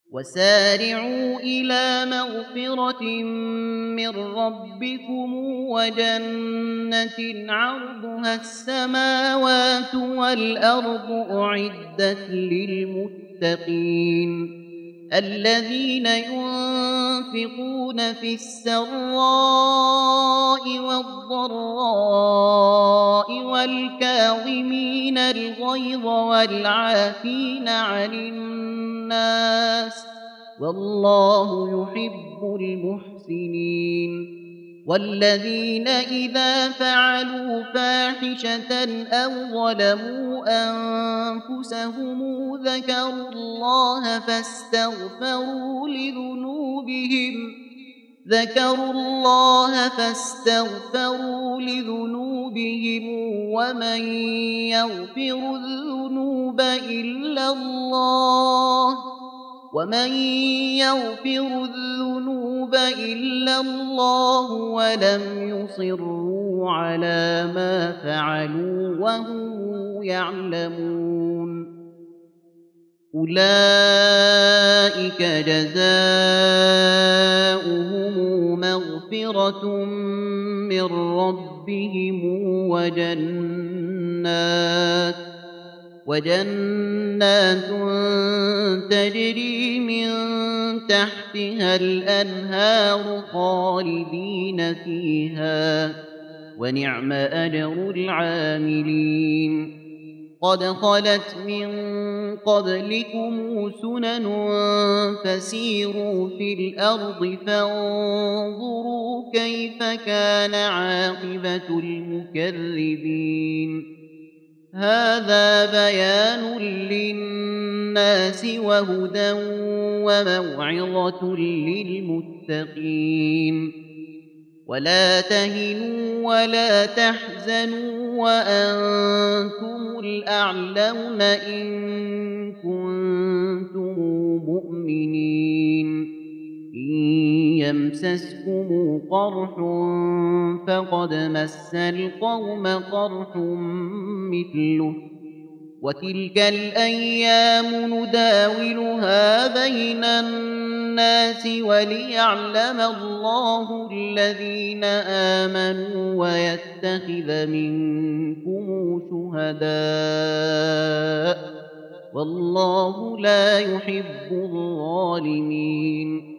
وسارعوا إلى مغفرة من ربكم وجنة عرضها السماوات والأرض أعدت للمتقين الذين ينفقون في السراء والضراء والكاظمين الغيظ والعافين عن الناس والله يحب المحسنين والذين إذا فعلوا فاحشة أو ظلموا أنفسهم ذكروا الله فاستغفروا لذنوبهم ومن يغفر الذنوب إلا الله ولم يصروا على ما فعلوا وهم يعلمون أولئك جزاؤهم مغفرة من ربهم وجنات تجري من تحتها الأنهار خالدين فيها ونعم أجر العاملين قد خلت من قبلكم سنن فسيروا في الأرض فانظروا كيف كان عاقبة المكذبين هذا بيان للناس وهدى وموعظة للمتقين ولا تهنوا ولا تحزنوا وأنتم الأعلون إن كنتم مؤمنين إن يمسسكم قرح فقد مس القوم قرح مثله وتلك الأيام نداولها بين الناس وليعلم الله الذين آمنوا ويتخذ منكم شهداء والله لا يحب الظالمين